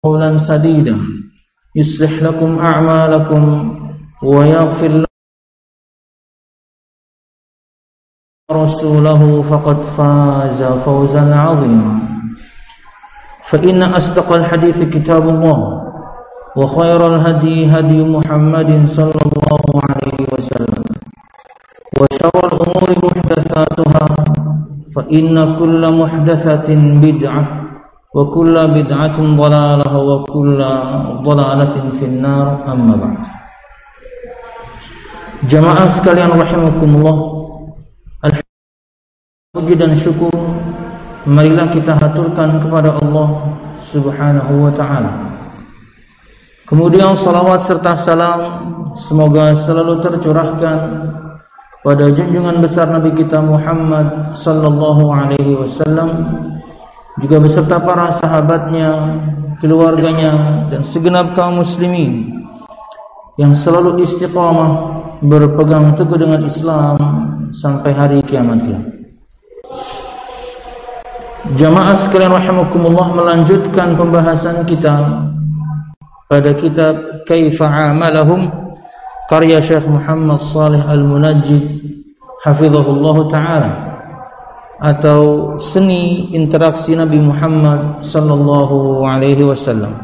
قولا سديدا يصلح لكم أعمالكم ويغفر لكم رسوله فقد فاز فوزا عظيما فإن أصدق الحديث كتاب الله وخير الهدي هدي محمد صلى الله عليه وسلم وشر الأمور محدثاتها فإن كل محدثة بدعة وكل بدعة ضلالة وكل ضلالة في النار أما بعد. Jamaah sekalian rahimakumullah, puji dan syukur marilah kita haturkan kepada Allah Subhanahu wa taala. Kemudian salawat serta salam semoga selalu tercurahkan pada junjungan besar Nabi kita Muhammad sallallahu alaihi wasallam, juga beserta para sahabatnya, keluarganya, dan segenap kaum muslimin yang selalu istiqamah berpegang teguh dengan Islam sampai hari kiamat kelak. Jamaah sekalian rahimakumullah, melanjutkan pembahasan kita pada kitab Kaifa Amalahum karya Syekh Muhammad Shalih Al-Munajjid hafizahullah ta'ala, atau seni interaksi Nabi Muhammad sallallahu alaihi wasallam.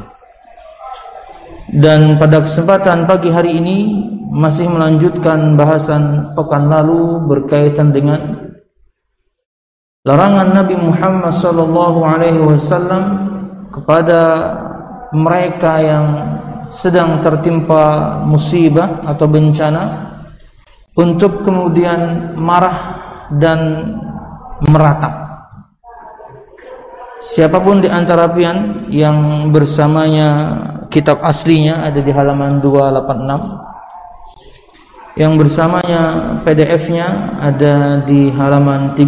Dan pada kesempatan pagi hari ini masih melanjutkan bahasan pekan lalu berkaitan dengan larangan Nabi Muhammad sallallahu alaihi wasallam kepada mereka yang sedang tertimpa musibah atau bencana untuk kemudian marah dan meratap. Siapapun di antara pian yang bersamanya kitab aslinya ada di halaman 286, yang bersamanya PDF-nya ada di halaman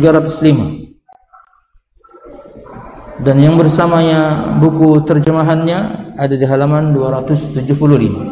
305, dan yang bersamanya buku terjemahannya ada di halaman 275.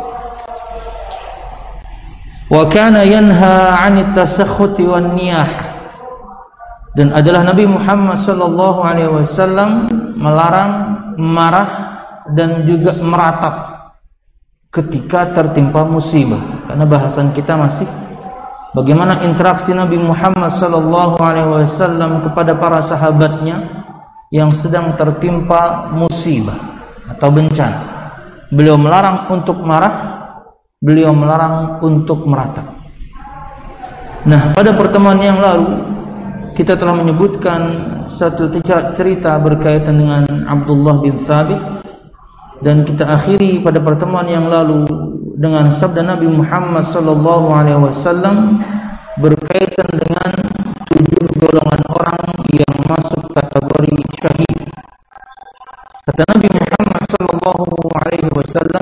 Wa kana yanha 'anit tasakhuti wan niyah, dan adalah Nabi Muhammad sallallahu alaihi wasallam melarang marah dan juga meratap ketika tertimpa musibah. Karena bahasan kita masih bagaimana interaksi Nabi Muhammad sallallahu alaihi wasallam kepada para sahabatnya yang sedang tertimpa musibah atau bencana. Beliau melarang untuk marah, beliau melarang untuk meratap. Nah, pada pertemuan yang lalu kita telah menyebutkan satu cerita berkaitan dengan Abdullah bin Thabit, dan kita akhiri pada pertemuan yang lalu dengan sabda Nabi Muhammad sallallahu alaihi wasallam berkaitan dengan 7 golongan orang yang masuk kategori syahid. Kata Nabi Muhammad sallallahu alaihi wasallam,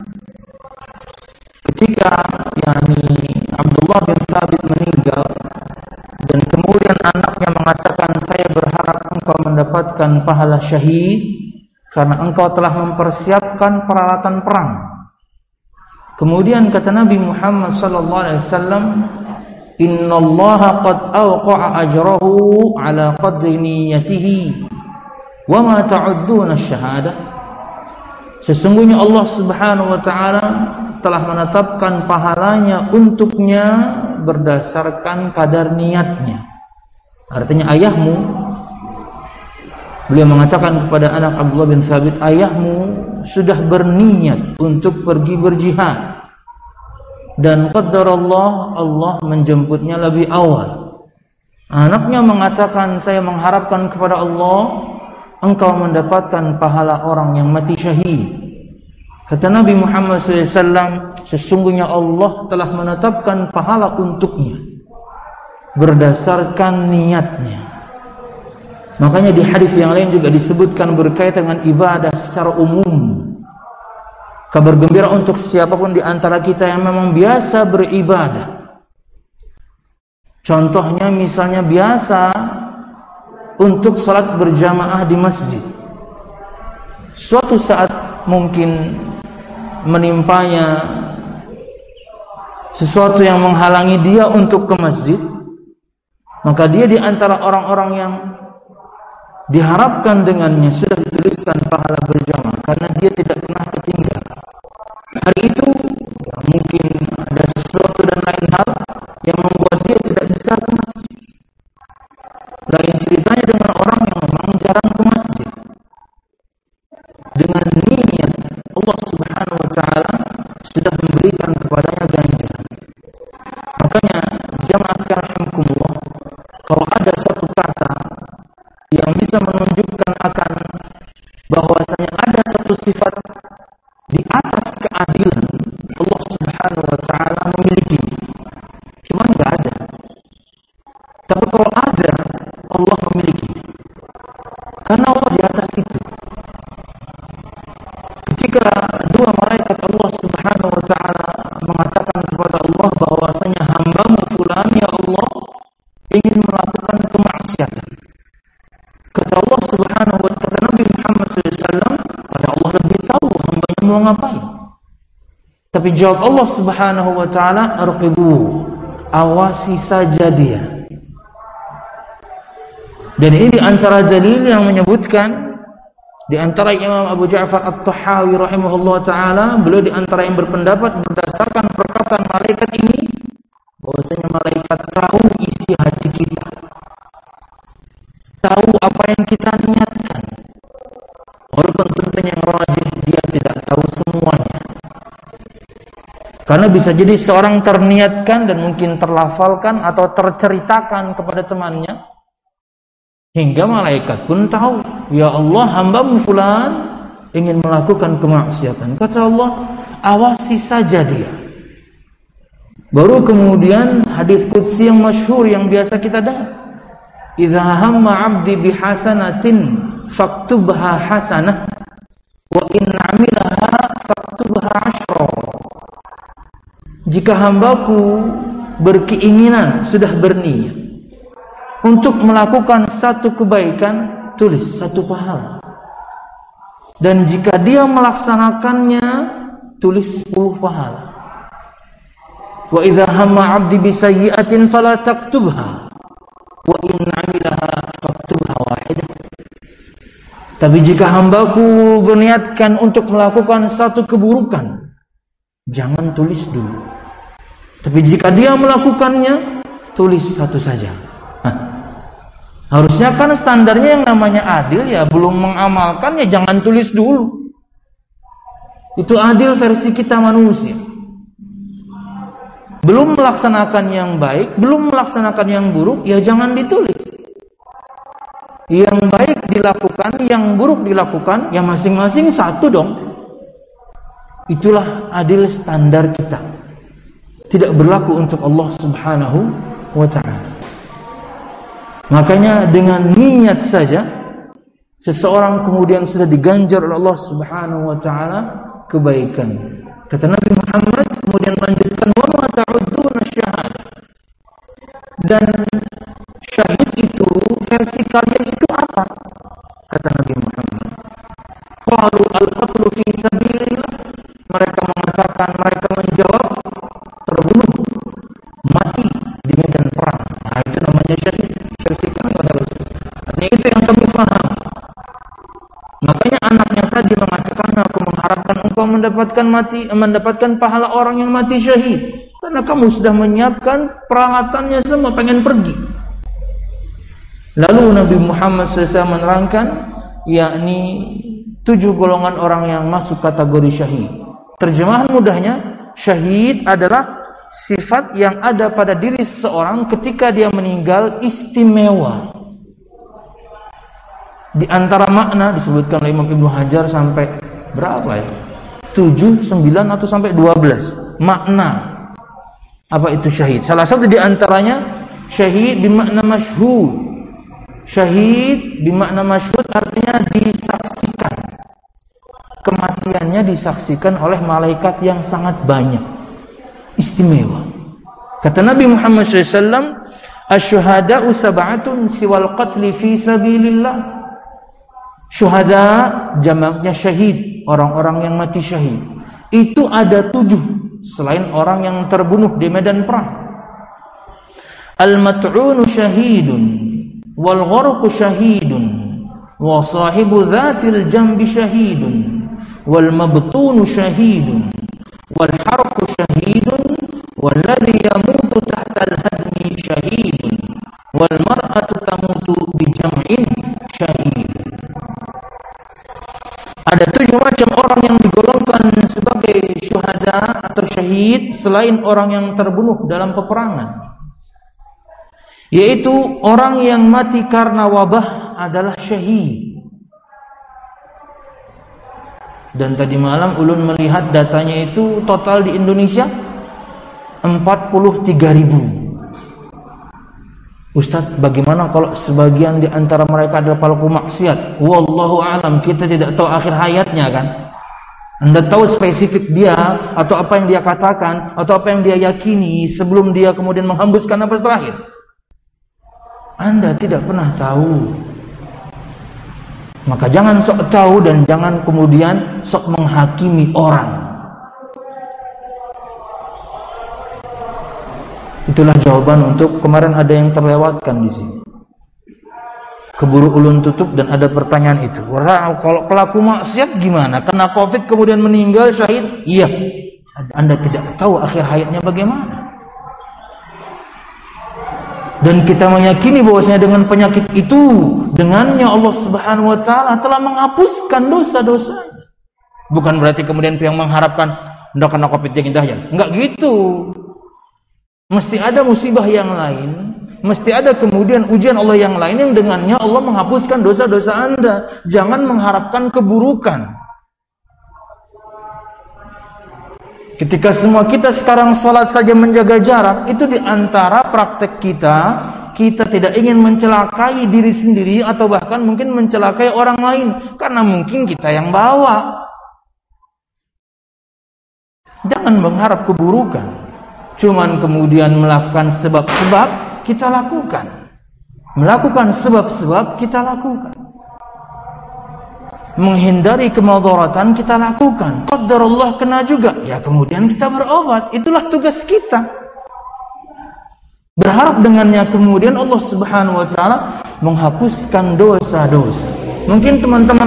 ketika Abdullah bin Thabit meninggal dan kemudian anaknya mengatakan, saya berharap engkau mendapatkan pahala syahid karena engkau telah mempersiapkan peralatan perang. Kemudian kata Nabi Muhammad sallallahu alaihi wasallam, innallaha qad awqa'a ajrahu ala qadri niyyatihi wa ma ta'udduna asy-syahadah. Sesungguhnya Allah Subhanahu wa taala telah menetapkan pahalanya untuknya berdasarkan kadar niatnya. Artinya ayahmu, beliau mengatakan kepada anak Abdullah bin Thabit, ayahmu sudah berniat untuk pergi berjihad, dan qadarallah, Allah menjemputnya lebih awal. Anaknya mengatakan, saya mengharapkan kepada Allah engkau mendapatkan pahala orang yang mati syahid. Kata Nabi Muhammad SAW, sesungguhnya Allah telah menetapkan pahala untuknya berdasarkan niatnya. Makanya di hadis yang lain juga disebutkan berkaitan dengan ibadah secara umum. Kabar gembira untuk siapapun di antara kita yang memang biasa beribadah. Contohnya misalnya biasa untuk salat berjamaah di masjid. Suatu saat mungkin menimpanya sesuatu yang menghalangi dia untuk ke masjid, maka dia di antara orang-orang yang diharapkan dengannya sudah dituliskan pahala berjamaah. Karena dia tidak pernah ketinggalan. Hari itu ya, mungkin ada sesuatu dan lain hal yang membuat dia tidak bisa ke masjid. Lain ceritanya dengan orang yang memang jarang ke masjid. Dengan niat Allah Subhanahu wa taala sudah memberikan kepadanya ganjaran. Makanya jamaah sekalian rahimakumullah, kalau ada satu kata yang bisa menunjukkan akan bahwasanya ada satu sifat di atas keadilan, Allah Subhanahu wa taala memiliki. Cuma enggak ada. Tapi kalau ada, Allah memiliki. Karena Allah di atas itu. Ketika dua malaikat Allah Subhanahu wa taala mengatakan kepada Allah bahwasanya hamba-Mu fulan ya Allah ingin melakukan kemaksiatan. Kata Allah Subhanahu wa taala, Nabi Muhammad SAW, pada Allah lebih tahu hamba-Nya mau ngapain. Tapi jawab Allah Subhanahu wa taala, arqibu, awasi saja dia. Dan ini di antara dalil yang menyebutkan, di antara Imam Abu Ja'far At-Tahawi rahimahullah ta'ala, beliau di antara yang berpendapat berdasarkan perkataan malaikat ini, bahwasanya malaikat tahu isi hati kita, tahu apa yang kita niatkan. Walaupun tentunya yang rajih dia tidak tahu semuanya. Karena bisa jadi seorang terniatkan dan mungkin terlafalkan atau terceritakan kepada temannya, hingga malaikat pun tahu, ya Allah, hamba-Mu fulan ingin melakukan kemaksiatan. Kata Allah, awasi saja dia. Baru kemudian hadis qudsi yang masyhur yang biasa kita dengar, idza hamma 'abdi bihasanatin faktubha hasanah wa in 'amilaha faktubha 'ashra. Jika hambaku berkeinginan, sudah berniat untuk melakukan satu kebaikan, tulis satu pahala. Dan jika dia melaksanakannya, tulis 10 pahala. Wa idza hamma 'abdi bisayyi'atin fala taktubha wa in 'amilaha faktubha wahidah. Tapi jika hambaku berniatkan untuk melakukan satu keburukan, jangan tulis dulu. Tapi jika dia melakukannya, tulis satu saja. Harusnya kan standarnya yang namanya adil, ya belum mengamalkan ya jangan tulis dulu. Itu adil versi kita manusia. Belum melaksanakan yang baik, belum melaksanakan yang buruk, ya jangan ditulis. Yang baik dilakukan, yang buruk dilakukan, ya masing-masing satu dong. Itulah adil standar kita. Tidak berlaku untuk Allah Subhanahu wa ta'ala. Makanya dengan niat saja seseorang kemudian sudah diganjar oleh Allah Subhanahu wa ta'ala kebaikan. Kata Nabi Muhammad kemudian lanjutkan, wa ma ta'udduna syahada. Dan syahid itu versi kalian itu apa? Kata Nabi Muhammad, qalu al-qatlu fi sabilillah. Mereka mengatakan, mereka menjawab, terbunuh, mati di medan perang. Nah, itu namanya syahid. Versi kami harus. Artinya itu yang kami paham. Makanya anaknya tadi mengatakan, aku mengharapkan engkau mendapatkan pahala orang yang mati syahid. Karena kamu sudah menyiapkan peralatannya semua, pengen pergi. Lalu Nabi Muhammad SAW menerangkan, yakni 7 golongan orang yang masuk kategori syahid. Terjemahan mudahnya, syahid adalah sifat yang ada pada diri seseorang ketika dia meninggal istimewa. Di antara makna disebutkan oleh Imam Ibnu Hajar sampai berapa ya? 7, 9 atau sampai 12 makna apa itu syahid. Salah satu di antaranya syahid bermakna masyhud. Syahid bermakna masyhud artinya disaksikan. Kematiannya disaksikan oleh malaikat yang sangat banyak. Istimewa. Kata Nabi Muhammad SAW, asyuhada'u sab'atun siwal qatli fi sabilillah. Syuhada jamaknya syahid, orang-orang yang mati syahid. Itu ada 7 selain orang yang terbunuh di medan perang. Al-mat'unu syahidun wal gharqu syahidun wa sahibu dhatil jambi syahidun wal mabtunu syahidun wal harqu syahidun walladhi yamutu tahta al-hadmi syahidun wal mar'atu tamutu bi jam'in syahid. Ada 7 macam orang yang digolongkan sebagai syuhada atau syahid selain orang yang terbunuh dalam peperangan, yaitu orang yang mati karena wabah adalah syahid. Dan tadi malam ulun melihat datanya itu total di Indonesia 43.000. Ustaz, bagaimana kalau sebagian di antara mereka adalah pelaku maksiat? Wallahu a'lam, kita tidak tahu akhir hayatnya kan. Anda tahu spesifik dia atau apa yang dia katakan atau apa yang dia yakini sebelum dia kemudian menghembuskan nafas terakhir? Anda tidak pernah tahu. Maka jangan sok tahu dan jangan kemudian sok menghakimi orang. Itulah jawaban untuk kemarin ada yang terlewatkan di sini. Keburu ulun tutup dan ada pertanyaan itu. Kalau pelaku maksiat gimana? Kena Covid kemudian meninggal syahid? Iya. Anda tidak tahu akhir hayatnya bagaimana. Dan kita meyakini bahwasanya dengan penyakit itu, dengannya Allah Subhanahu wa taala telah menghapuskan dosa-dosanya. Bukan berarti kemudian yang mengharapkan ndak kena Covid jangan dahyan. Enggak gitu. Mesti ada musibah yang lain, mesti ada kemudian ujian Allah yang lain yang dengannya Allah menghapuskan dosa-dosa Anda. Jangan mengharapkan keburukan. Ketika semua kita sekarang salat saja menjaga jarak, itu di antara praktek kita tidak ingin mencelakai diri sendiri atau bahkan mungkin mencelakai orang lain karena mungkin kita yang bawa. Jangan mengharap keburukan. Cuman kemudian melakukan sebab-sebab kita lakukan. Melakukan sebab-sebab kita lakukan. Menghindari kemadaratan kita lakukan. Qadarullah kena juga, ya kemudian kita berobat. Itulah tugas kita. Berharap dengannya kemudian Allah Subhanahu wa taala menghapuskan dosa-dosa. Mungkin teman-teman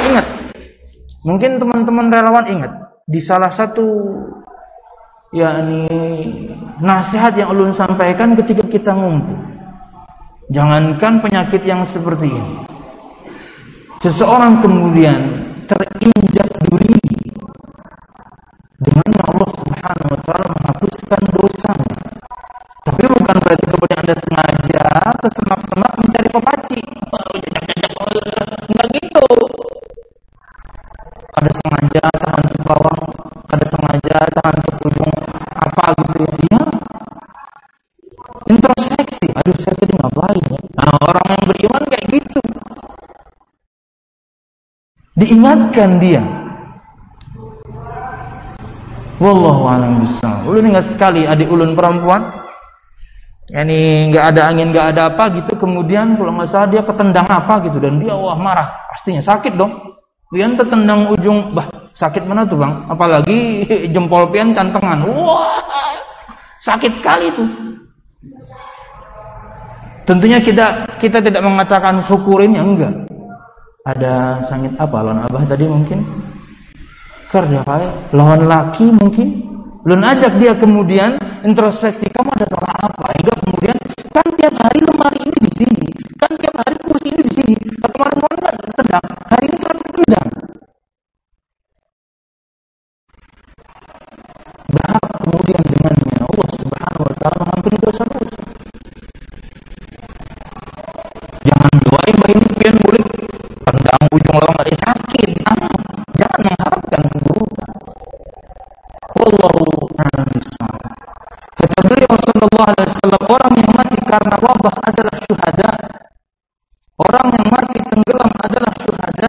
relawan ingat di salah satu yakni nasihat yang ulun sampaikan ketika kita ngumpul. Jangankan penyakit yang seperti ini. Seseorang kemudian terinjak duri, dengannya Allah Subhanahu wa taala menghapuskan dosanya. Tapi bukan berarti kemudian Anda sengaja tersemak-semak mencari pepaci. Enggak gitu. Ada sengaja tahan untuk bawang, ada sengaja tahan untuk ujung apa gitu ya. Iya. Introspeksi. Aduh, saya tadi ngapain ya? Nah, orang yang beriman kayak gitu. Diingatkan dia. Wallahu a'lam bishawab. Ulun ingat sekali adik ulun perempuan. Yani enggak ada angin, enggak ada apa gitu, kemudian kalau enggak salah dia ketendang apa gitu dan dia wah marah. Pastinya sakit dong. Pian tertendang ujung, sakit mana tuh bang? Apalagi jempol pian cantengan. Wah, sakit sekali tuh. Tentunya kita tidak mengatakan syukurin, ya enggak. Ada sangit apa lawan abah tadi mungkin? Kerja kayak lawan laki mungkin. Lun ajak dia kemudian introspeksi, kamu ada salah apa? Enggak kemudian kan tiap hari lemari ini di sini, kan tiap hari kursi ini di sini. Kemarin-kemarin kan tendang, hari ini kan tendang. Berharap kemudian dengannya Allah Subhanahu wa taala mengampuni dosa-dosa. Jangan doain bahin pian boleh tendang ujung lawan ada sakit. Jangan mengharapkan keburukan. Wallahu a'lam bishawab. Kata beliau sallallahu alaihi wasallam, orang yang mati karena wabah adalah syuhada. Orang yang mati tenggelam adalah syuhada.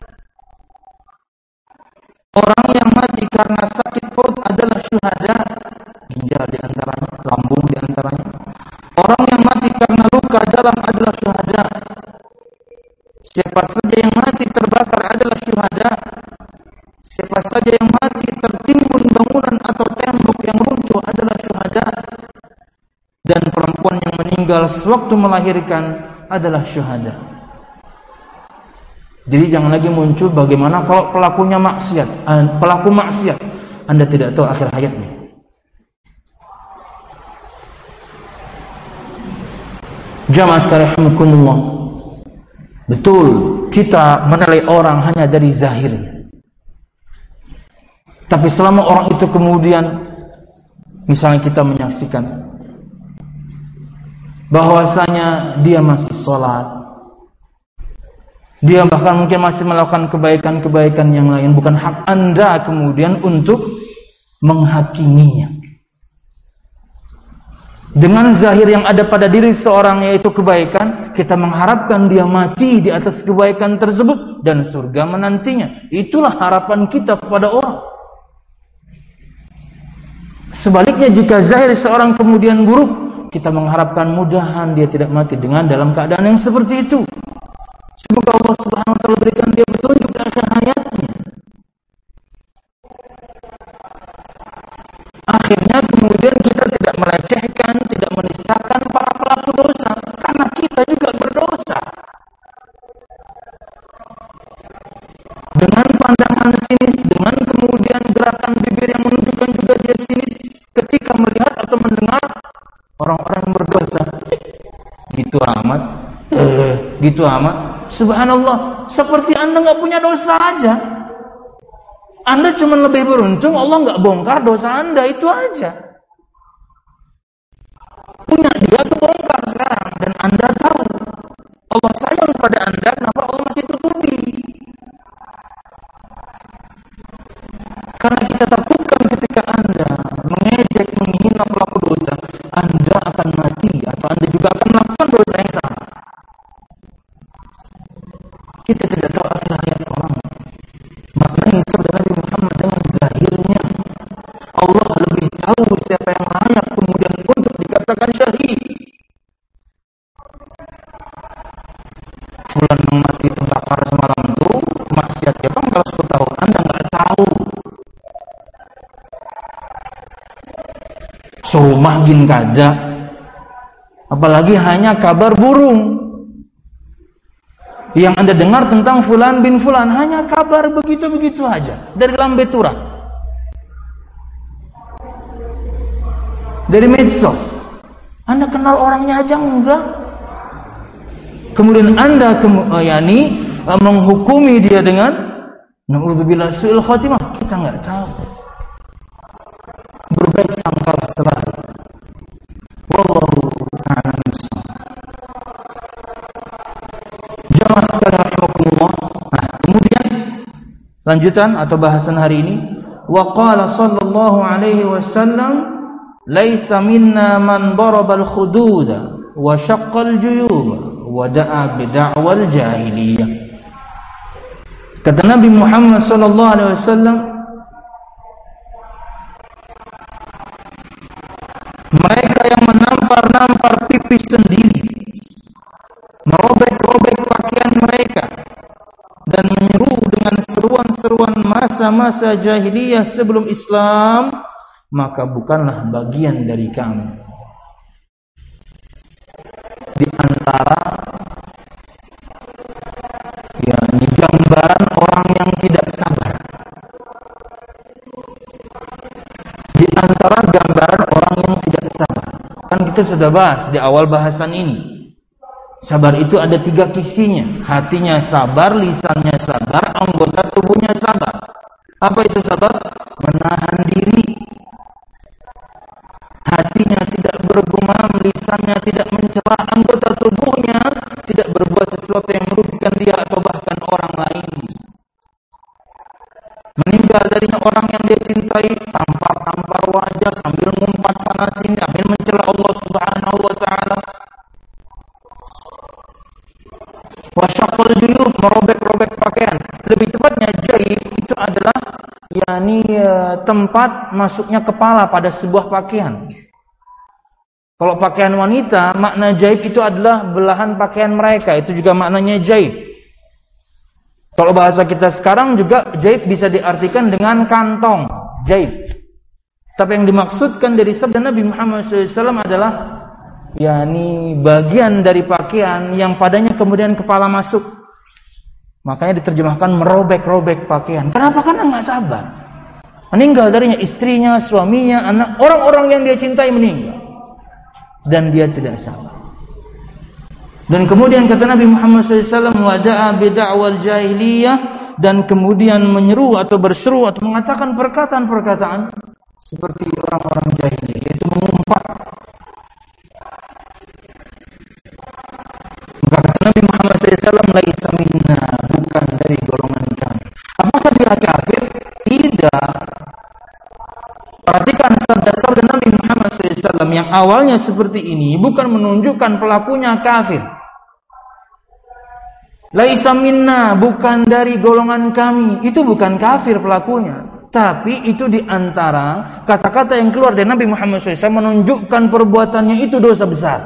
Orang yang mati karena sakit perut adalah syuhada. Ginjal di antaranya, lambung di antaranya. Orang yang mati karena luka dalam adalah syuhada. Siapa saja yang mati terbakar adalah syuhada. Siapa saja yang mati tertimbun bangunan atau tembok yang runtuh adalah syuhada. Dan perempuan yang meninggal sewaktu melahirkan adalah syuhada. Jadi jangan lagi muncul bagaimana kalau pelaku maksiat, Anda tidak tahu akhir hayatnya. Jamaah sekalian rahimakumullah. Betul, kita menilai orang hanya dari zahirnya. Tapi selama orang itu kemudian, misalnya kita menyaksikan bahwasanya dia masih sholat, dia bahkan mungkin masih melakukan kebaikan-kebaikan yang lain, bukan hak Anda kemudian untuk menghakiminya. Dengan zahir yang ada pada diri seorang yaitu kebaikan, kita mengharapkan dia mati di atas kebaikan tersebut dan surga menantinya. Itulah harapan kita kepada orang. Sebaliknya, jika zahir seorang kemudian buruk, kita mengharapkan mudahan dia tidak mati dengan dalam keadaan yang seperti itu. Semoga Allah Subhanahu wa taala berikan dia petunjuk di akhir hayatnya. Akhirnya kemudian kita tidak melecehkan, tidak menistakan para pelaku dosa, karena kita juga berdosa. Dengan pandangan sinis, dengan kemudian gerakan bibir yang menunjukkan juga dia sinis ketika melihat atau mendengar orang-orang yang berdosa. Gitu amat. Subhanallah, seperti Anda nggak punya dosa aja. Anda cuma lebih beruntung Allah nggak bongkar dosa Anda, itu aja. Punya dia kebongkar sekarang, dan Anda tahu Allah sayang pada Anda, kenapa Allah masih tutupi? Karena kita takutkan ketika Anda mengejek, menghina pelaku dosa, Anda akan mati atau Anda juga akan melakukan dosa yang sama. Kita tidak tahu akhir hayat orang. Maknanya sabda Nabi Muhammad dengan zahirnya, Allah lebih tahu siapa yang layak kemudian untuk dikatakan syahid. Fulan yang mati terbakar semalam itu maksiat ya bang, kalau 10 tahun Anda nggak tahu. Serumah gin kada, apalagi hanya kabar burung. Yang Anda dengar tentang fulan bin fulan hanya kabar begitu-begitu aja dari lambe turah, dari medsos. Anda kenal orangnya aja enggak. Kemudian Anda menghukumi dia dengan na'udzubillah su'il khatimah. Kita enggak tahu. Berbaik sangkalah selalu. Wallahu a'lam bishawab. Jamaah sekalian rahimakumullah. Nah, kemudian lanjutan atau bahasan hari ini, wa qala sallallahu alaihi wasallam, laisa minna man darabal khududa wa syaqqal juyuba wa da'a bid'awal jahiliyah. Kata Nabi Muhammad sallallahu alaihi wasallam, mereka yang menampar-nampar pipi sendiri, merobek-robek pakaian mereka, dan menyeru dengan seruan-seruan masa-masa jahiliyah sebelum Islam, maka bukanlah bagian dari kami. Di antara gambaran orang yang tidak sabar, di antara gambaran orang yang tidak sabar, kan kita sudah bahas di awal bahasan ini. Sabar itu ada 3 kisinya. Hatinya sabar, lisannya sabar, anggota tubuhnya sabar. Apa itu sabar? Menahan diri. Hatinya tidak bergumam, lisannya tidak mencela, anggota tubuhnya tidak berbuat sesuatu yang merugikan dia atau bahkan orang lain. Meninggal darinya orang yang dia cintai, tampar-tampar wajah sambil ngumpat sana sini, sambil mencela Allah Subhanahu wa taala. Wasyaqqal juyub, merobek-robek pakaian. Lebih tepatnya jaib itu adalah tempat masuknya kepala pada sebuah pakaian. Kalau pakaian wanita, makna jaib itu adalah belahan pakaian mereka, itu juga maknanya jaib. Kalau bahasa kita sekarang juga jaib bisa diartikan dengan kantong, jaib. Tapi yang dimaksudkan dari sabda Nabi Muhammad SAW adalah bagian dari pakaian yang padanya kemudian kepala masuk. Makanya diterjemahkan merobek-robek pakaian. Kenapa? Karena nggak sabar. Meninggal darinya istrinya, suaminya, anak, orang-orang yang dia cintai meninggal. Dan dia tidak sabar. Dan kemudian kata Nabi Muhammad SAW, wada'a bid'awal jahiliyah, dan kemudian menyeru atau berseru atau mengatakan perkataan-perkataan seperti orang-orang jahiliyah, yaitu mengumpat. Kata Nabi Muhammad SAW, laisa minna, bukan dari golongan kami. Apakah dia kafir? Tidak. Perhatikan sabda-sabda Nabi Muhammad SAW yang awalnya seperti ini bukan menunjukkan pelakunya kafir. Laisa minna, bukan dari golongan kami. Itu bukan kafir pelakunya. Tapi itu diantara kata-kata yang keluar dari Nabi Muhammad SAW menunjukkan perbuatannya itu dosa besar.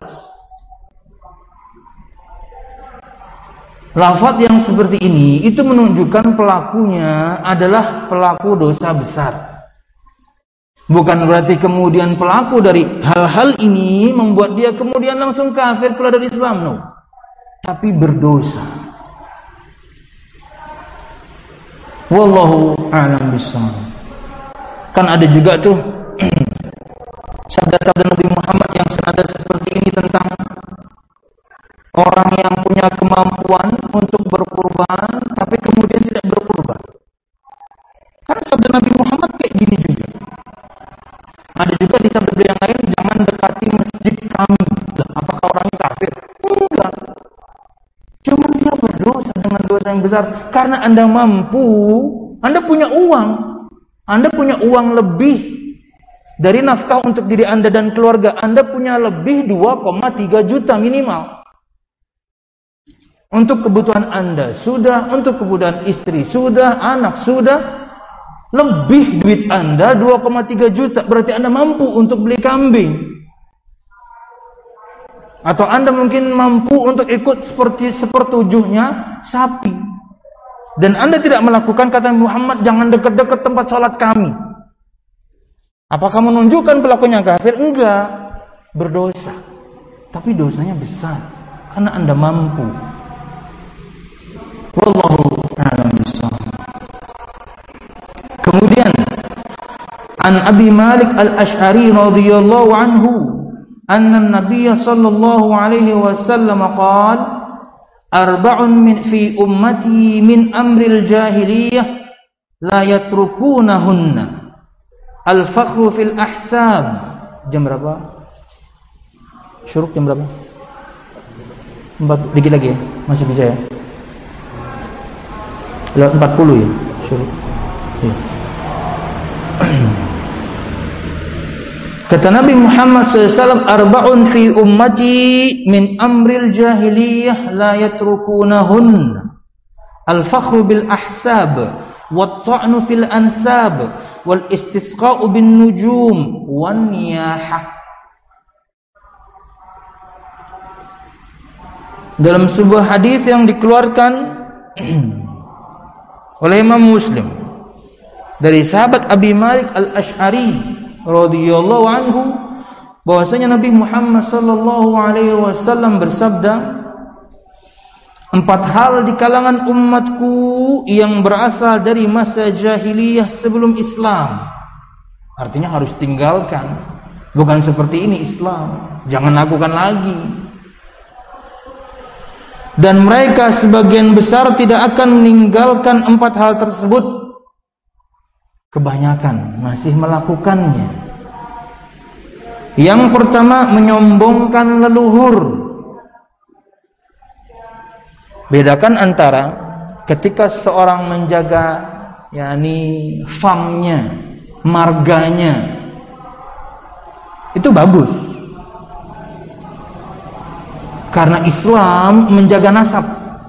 Lafaz yang seperti ini itu menunjukkan pelakunya adalah pelaku dosa besar. Bukan berarti kemudian pelaku dari hal-hal ini membuat dia kemudian langsung kafir keluar dari Islam, no. Tapi berdosa. Wallahu a'lam bishawab. Kan ada juga tuh sabda-sabda Nabi Muhammad yang senada seperti ini tentang orang yang punya kemampuan untuk berkurban tapi kemudian tidak berkurban. Karena sabda Nabi Muhammad kayak gini juga. Ada juga di sabda yang lain, jangan dekati masjid kami. Apakah orangnya kafir? Enggak. Cuma dia berdosa dengan dosa yang besar. Karena Anda mampu, Anda punya uang. Anda punya uang lebih dari nafkah untuk diri Anda dan keluarga. Anda punya lebih 2,3 juta minimal. Untuk kebutuhan Anda sudah, untuk kebutuhan istri sudah, anak sudah. Lebih duit Anda 2,3 juta. Berarti Anda mampu untuk beli kambing. Atau Anda mungkin mampu untuk ikut seperti sepertujuhnya sapi. Dan Anda tidak melakukan kata Muhammad, jangan dekat-dekat tempat sholat kami. Apakah menunjukkan pelakunya kafir? Enggak. Berdosa. Tapi dosanya besar. Karena Anda mampu. Wallahu a'lam bishawab. Kemudian an Abi Malik Al-Asy'ari radhiyallahu anhu anna an-nabiy sallallahu alaihi wasallam qala arba'un min fi ummati min amril jahiliyah la yatrukunahunna al-fakhru fil ahsab. Jam berapa? Syuruk jam berapa? 4 dikit lagi ya, masih bisa ya. Lewat 40 ya syuruk. Ya. Kata Nabi Muhammad SAW, arba'un fi ummati min amril jahiliyah la yatrukunahun al-fakhru bil ahsab wat ta'nu fil ansab wal istisqa'u bin nujum wan niyahah. Dalam sebuah hadis yang dikeluarkan oleh Imam Muslim dari sahabat Abi Malik Al-Asy'ari radhiyallahu anhu bahwasanya Nabi Muhammad sallallahu alaihi wasallam bersabda, 4 hal di kalangan umatku yang berasal dari masa jahiliyah sebelum Islam. Artinya harus tinggalkan. Bukan seperti ini Islam, jangan lakukan lagi. Dan mereka sebagian besar tidak akan meninggalkan 4 hal tersebut. Kebanyakan masih melakukannya. Yang pertama, menyombongkan leluhur. Bedakan antara ketika seseorang menjaga yakni famnya, marganya, itu bagus. Karena Islam menjaga nasab.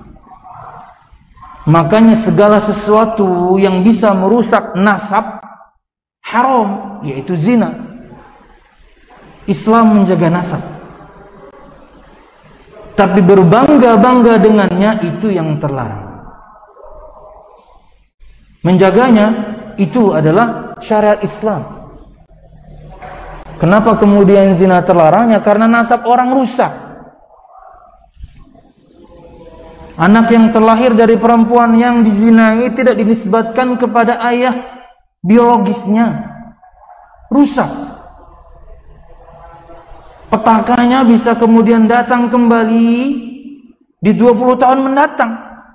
Makanya segala sesuatu yang bisa merusak nasab haram, yaitu zina. Islam menjaga nasab. Tapi berbangga-bangga dengannya itu yang terlarang. Menjaganya itu adalah syariat Islam. Kenapa kemudian zina terlarangnya? Karena nasab orang rusak. Anak yang terlahir dari perempuan yang dizinai tidak dinisbatkan kepada ayah biologisnya. Rusak. Petakanya bisa kemudian datang kembali di 20 tahun mendatang.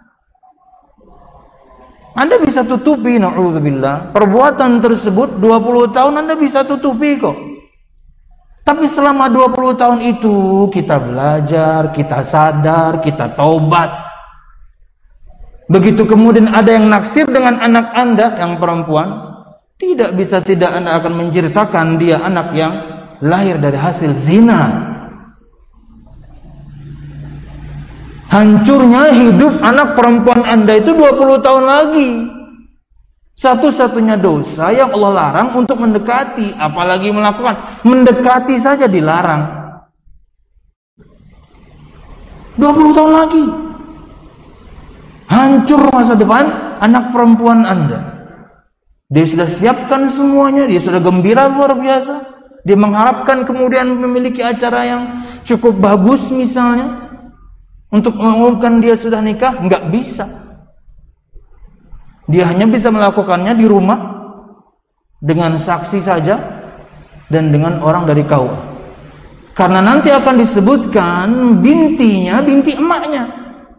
Anda bisa tutupi, na'udzubillah, perbuatan tersebut 20 tahun Anda bisa tutupi kok. Tapi selama 20 tahun itu kita belajar, kita sadar, kita taubat. Begitu kemudian ada yang naksir dengan anak Anda yang perempuan, tidak bisa tidak Anda akan menceritakan dia anak yang lahir dari hasil zina. Hancurnya hidup anak perempuan Anda itu 20 tahun lagi. Satu-satunya dosa yang Allah larang untuk mendekati, apalagi melakukan. Mendekati saja dilarang. 20 tahun lagi. Hancur masa depan anak perempuan Anda. Dia sudah siapkan semuanya, dia sudah gembira luar biasa. Dia mengharapkan kemudian memiliki acara yang cukup bagus misalnya untuk mengumumkan dia sudah nikah, enggak bisa. Dia hanya bisa melakukannya di rumah dengan saksi saja dan dengan orang dari KUA. Karena nanti akan disebutkan bintinya, binti emaknya.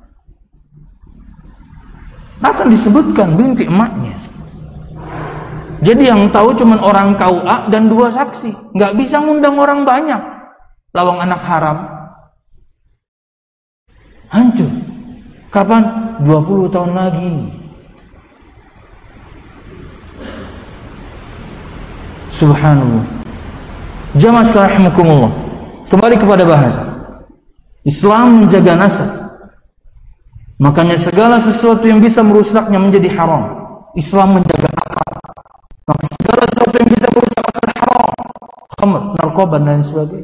Akan disebutkan binti emaknya. Jadi yang tahu cuma orang KUA dan 2 saksi. Nggak bisa ngundang orang banyak. Lawang anak haram. Hancur. Kapan? 20 tahun lagi. Subhanallah. Jamaah sekalian rahimakumullah. Kembali kepada bahasa. Islam menjaga nasab. Makanya segala sesuatu yang bisa merusaknya menjadi haram. Islam menjaga akal. Maka segala sesuatu yang bisa merusak akal haram. Khamr, narkoba dan sebagainya.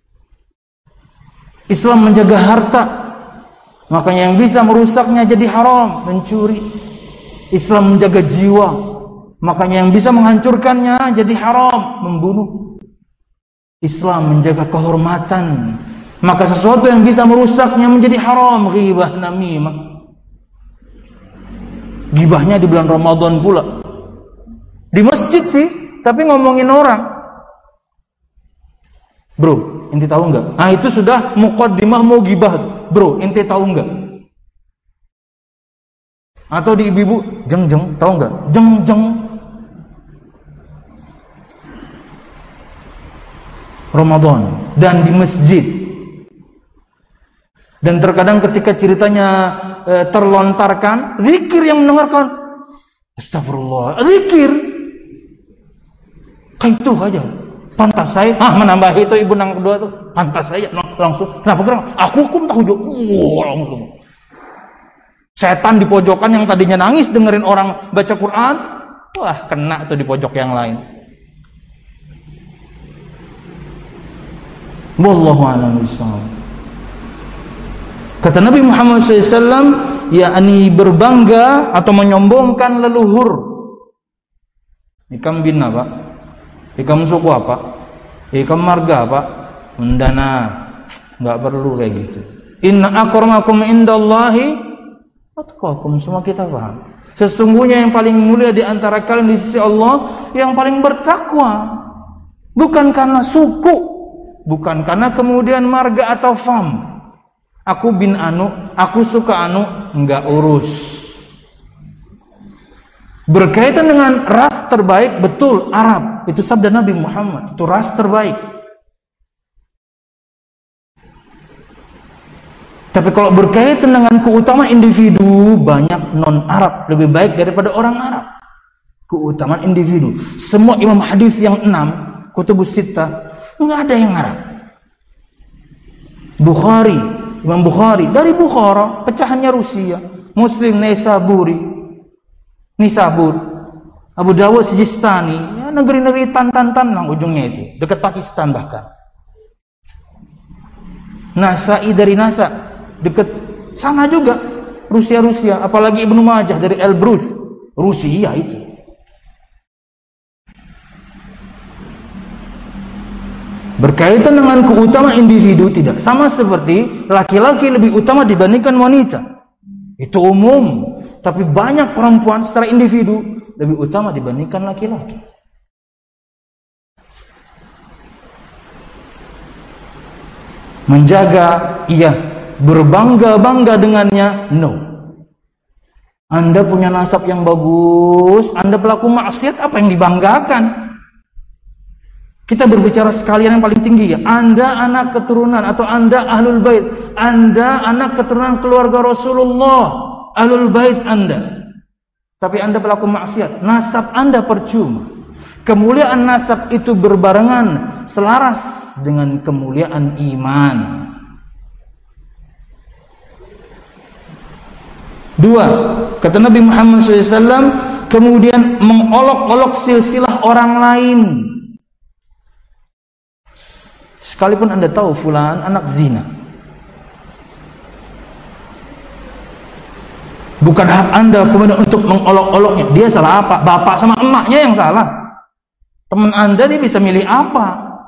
Islam menjaga harta. Makanya yang bisa merusaknya jadi haram, mencuri. Islam menjaga jiwa. Makanya yang bisa menghancurkannya jadi haram, membunuh. Islam menjaga kehormatan. Maka sesuatu yang bisa merusaknya menjadi haram, ghibah, namimah. Ghibahnya di bulan Ramadan pula. Di masjid sih, tapi ngomongin orang. Bro, ente tahu enggak? Ah, itu sudah muqaddimah mau ghibah tuh. Bro, ente tahu enggak? Atau di ibu-ibu, jeng-jeng, tahu enggak? Jeng-jeng. Ramadan dan di masjid. Dan terkadang ketika ceritanya terlontarkan, zikir yang mendengarkan, astagfirullah, zikir. Kayak itu aja. Pantas saya, menambah itu ibu yang kedua tuh, pantas saya langsung. Kenapa gerak? Aku hukum tahu juga. Langsung. Setan di pojokan yang tadinya nangis dengerin orang baca Quran, wah kena tuh di pojok yang lain. Wallahu a'lam bishawab. Kata Nabi Muhammad SAW, yakni berbangga atau menyombongkan leluhur. Ikam bin apa? Ikam suku apa? Ikam marga apa? Mendana. Enggak perlu kayak gitu. Inna akramakum indallahi atqakum. Semua kita paham. Sesungguhnya yang paling mulia di antara kalian di sisi Allah yang paling bertakwa. Bukan karena suku, bukan karena kemudian marga atau fam. Aku bin anu, aku suka anu, enggak urus. Berkaitan dengan ras terbaik, betul, Arab. Itu sabda Nabi Muhammad, itu ras terbaik. Tapi kalau berkaitan dengan keutamaan individu, banyak non-Arab lebih baik daripada orang Arab. Keutamaan individu. Semua imam hadis yang 6, kutubus sittah, enggak ada yang Arab. Bukhari, Imam Bukhari dari Bukhara, pecahannya Rusia. Muslim Nisabur, Abu Dawud Sijistani, ya, negeri-negeri tan ujungnya itu, dekat Pakistan bahkan. Nasa'i dari Nasa, dekat sana juga, Rusia. Apalagi Ibnu Majah dari Elbrus, Rusia itu. Berkaitan dengan keutamaan individu tidak sama seperti laki-laki lebih utama dibandingkan wanita. Itu umum. Tapi banyak perempuan secara individu lebih utama dibandingkan laki-laki. Menjaga, iya. Berbangga-bangga dengannya, no. Anda punya nasab yang bagus, Anda pelaku maksiat, apa yang dibanggakan? Kita berbicara sekalian yang paling tinggi ya. Anda anak keturunan atau Anda ahlul bait. Anda anak keturunan keluarga Rasulullah. Ahlul bait Anda. Tapi Anda pelaku maksiat. Nasab Anda percuma. Kemuliaan nasab itu berbarengan, selaras dengan kemuliaan iman. Dua, kata Nabi Muhammad SAW, kemudian mengolok-olok silsilah orang lain. Sekalipun Anda tahu fulan anak zina, bukan hak Anda kemudian untuk mengolok-oloknya. Dia salah apa? Bapak sama emaknya yang salah. Teman Anda dia bisa milih apa?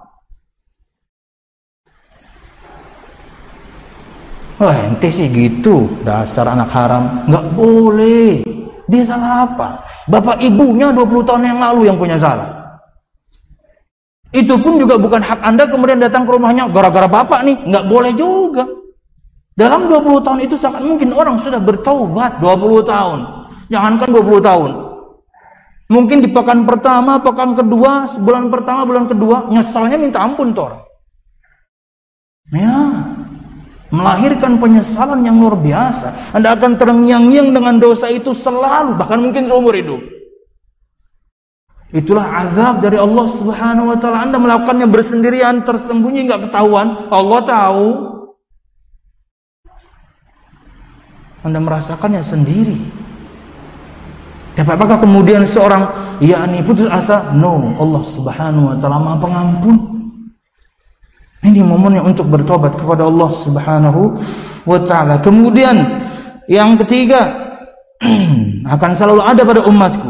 Wah, ente sih gitu, dasar anak haram. Nggak boleh. Dia salah apa? Bapak ibunya 20 tahun yang lalu yang punya salah. Itu pun juga bukan hak Anda kemudian datang ke rumahnya gara-gara bapak nih. Nggak boleh juga. Dalam 20 tahun itu sangat mungkin orang sudah bertaubat 20 tahun. Jangankan 20 tahun. Mungkin di pekan pertama, pekan kedua, bulan pertama, bulan kedua, nyesalnya minta ampun tuh orang. Ya, melahirkan penyesalan yang luar biasa. Anda akan terngiang-ngiang dengan dosa itu selalu, bahkan mungkin seumur hidup. Itulah azab dari Allah Subhanahu wa taala. Anda melakukannya bersendirian, tersembunyi, enggak ketahuan. Allah tahu. Anda merasakannya sendiri. Tapi apakah kemudian seorang putus asa? No, Allah Subhanahu wa taala Maha Pengampun. Ini momennya untuk bertobat kepada Allah Subhanahu wa taala. Kemudian yang ketiga, akan selalu ada pada umatku,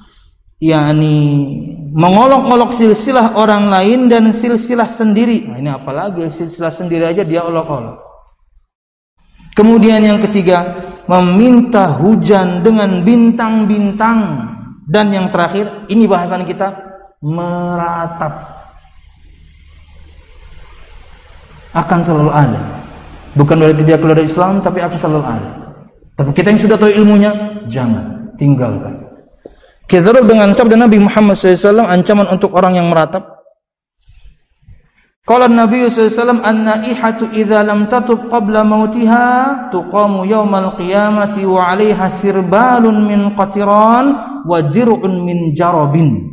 mengolok-olok silsilah orang lain dan silsilah sendiri. Nah, ini apalagi silsilah sendiri aja dia olok-olok. Kemudian yang ketiga, meminta hujan dengan bintang-bintang. Dan yang terakhir, ini bahasan kita, meratap. Akan selalu ada. Bukan berarti dia keluar dari Islam, tapi akan selalu ada. Tapi kita yang sudah tahu ilmunya, jangan tinggalkan. Kita terus dengan sabda Nabi Muhammad SAW, ancaman untuk orang yang meratap. Qala Nabi SAW, an-naihatu idza lam tatub qabla mautiha tuqamu yaumal qiyamati wa 'alaiha sirbalun min qatiran wa dir'un min jarabin.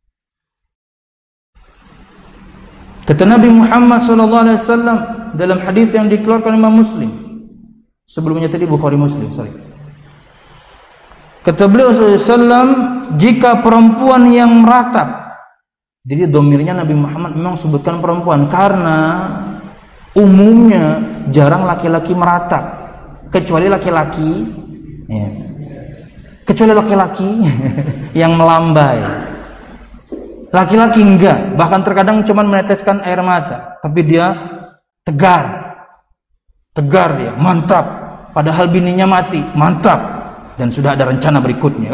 Kata Nabi Muhammad SAW dalam hadis yang dikeluarkan Imam Muslim. Sebelumnya tadi Bukhari Muslim, Kata beliau SAW, jika perempuan yang meratap, jadi domirnya Nabi Muhammad memang sebutkan perempuan karena umumnya jarang laki-laki meratap, kecuali laki-laki, yang melambai. Laki-laki enggak, bahkan terkadang cuma meneteskan air mata, tapi dia tegar dia, mantap. Padahal bininya mati, mantap. Dan sudah ada rencana berikutnya.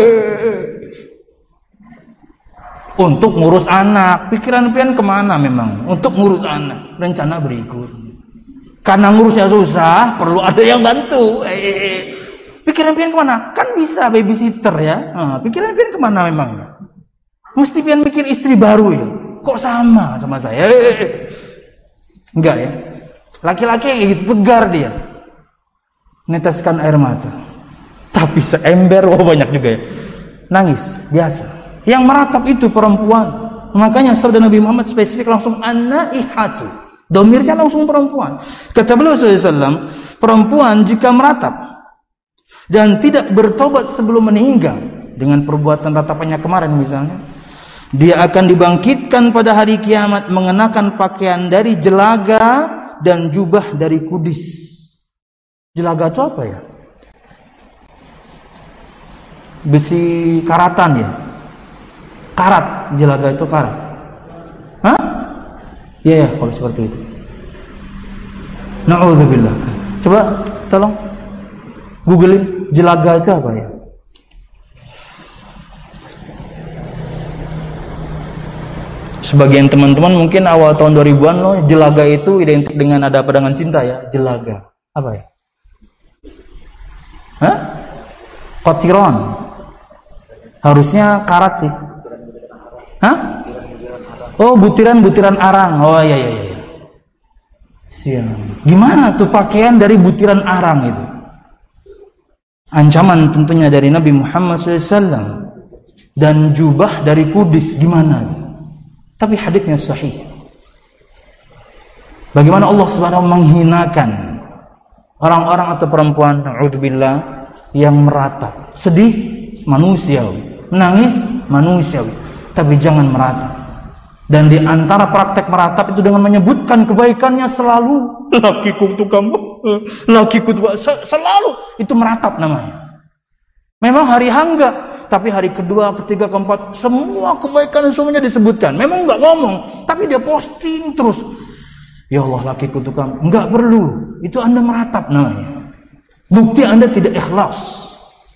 Untuk ngurus anak, pikiran pian kemana memang? Untuk ngurus anak, rencana berikutnya. Karena ngurusnya susah, perlu ada yang bantu. Pikiran pian kemana? Kan bisa babysitter ya. Pikiran pian kemana memang? Mesti pian mikir istri baru ya. Kok sama saya? Enggak ya. Laki-laki kayak gitu, tegar dia. Neteskan air mata. Tapi seember, banyak juga ya. Nangis, biasa. Yang meratap itu perempuan. Makanya sabda Nabi Muhammad spesifik langsung an-naihatu. Domirnya langsung perempuan. Kata beliau SAW, perempuan jika meratap dan tidak bertobat sebelum meninggal dengan perbuatan ratapannya kemarin misalnya, dia akan dibangkitkan pada hari kiamat mengenakan pakaian dari jelaga dan jubah dari kudis. Jelaga itu apa ya? Besi karatan ya. Karat, jelaga itu karat. Hah? Iya, kalau seperti itu. Na'udzubillah. Coba tolong. Googlein jelaga itu apa ya? Sebagian teman-teman mungkin awal tahun 2000-an loh, jelaga itu identik dengan ada apa dengan cinta ya, jelaga. Apa ya? Hah? Kotiron. Harusnya karat sih. Hah? Oh, butiran-butiran arang. Oh iya. Siang. Gimana tuh pakaian dari butiran arang itu? Ancaman tentunya dari Nabi Muhammad SAW. Dan jubah dari kudis, gimana? Tapi hadisnya sahih. Bagaimana Allah Subhanahu wa taala menghinakan orang-orang atau perempuan, na'udzubillah, yang meratap. Sedih manusiawi, menangis manusiawi, tapi jangan meratap. Dan di antara praktek meratap itu dengan menyebutkan kebaikannya selalu, lakiku tukang, lakiku selalu, itu meratap namanya. Memang hari hangga, tapi hari kedua, ketiga, keempat, semua kebaikan semuanya disebutkan. Memang enggak ngomong, tapi dia posting terus. Ya Allah, lakiku tukang. Enggak perlu, itu Anda meratap namanya. Bukti Anda tidak ikhlas.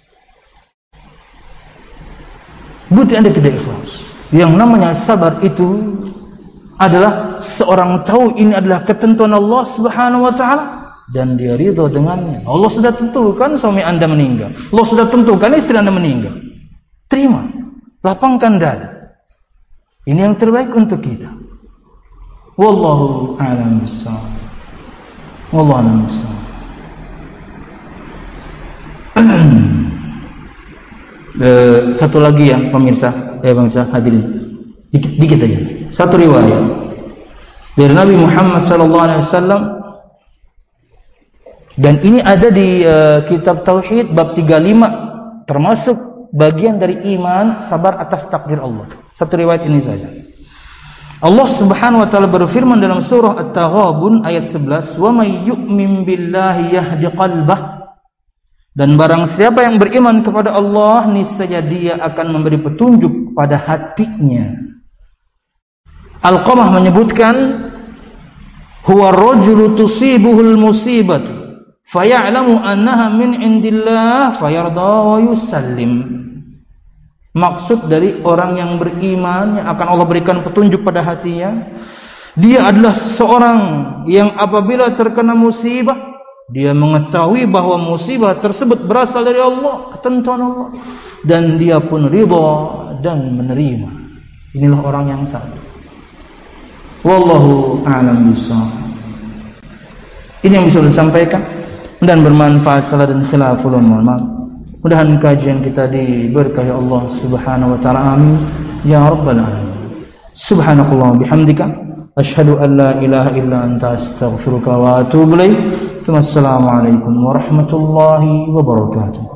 Bukti Anda tidak ikhlas. Yang namanya sabar itu adalah seorang tahu ini adalah ketentuan Allah Subhanahu wa taala dan dia ridha dengannya. Allah sudah tentukan suami Anda meninggal. Allah sudah tentukan istri Anda meninggal. Terima, lapangkan dada. Ini yang terbaik untuk kita. Wallahu a'lam bishawab. Wallahu a'lam bishawab. Satu lagi ya pemirsa hadirin. Dikit aja. Satu riwayat dari Nabi Muhammad SAW, dan ini ada di kitab Tauhid bab 35, termasuk bagian dari iman, sabar atas takdir Allah. Satu riwayat ini saja. Allah Subhanahu wa taala berfirman dalam surah At-Taghabun ayat 11, "Wa may yu'min billahi yahdi qalbah." Dan barang siapa yang beriman kepada Allah, niscaya dia akan memberi petunjuk pada hatinya. Al-Qamah menyebutkan, "Huwa ar-rajulu tusibuhul musibatu faya'lamu annaha min indillah fayarda wa yusallim." Maksud dari orang yang beriman yang akan Allah berikan petunjuk pada hatinya, dia adalah seorang yang apabila terkena musibah, dia mengetahui bahwa musibah tersebut berasal dari Allah, ketentuan Allah, dan dia pun ridha dan menerima. Inilah orang yang sabar. Wallahu a'lam bishawab. Ini yang bisa disampaikan dan bermanfaat salah dan khilaful ulama. Mudah-mudahan kajian kita diberkahi Allah Subhanahu wa taala. Amin ya rabbal alamin. Subhanakallah bihamdika asyhadu an la ilaha illa anta astaghfiruka wa atubu ilaik. Assalamualaikum warahmatullahi wabarakatuh.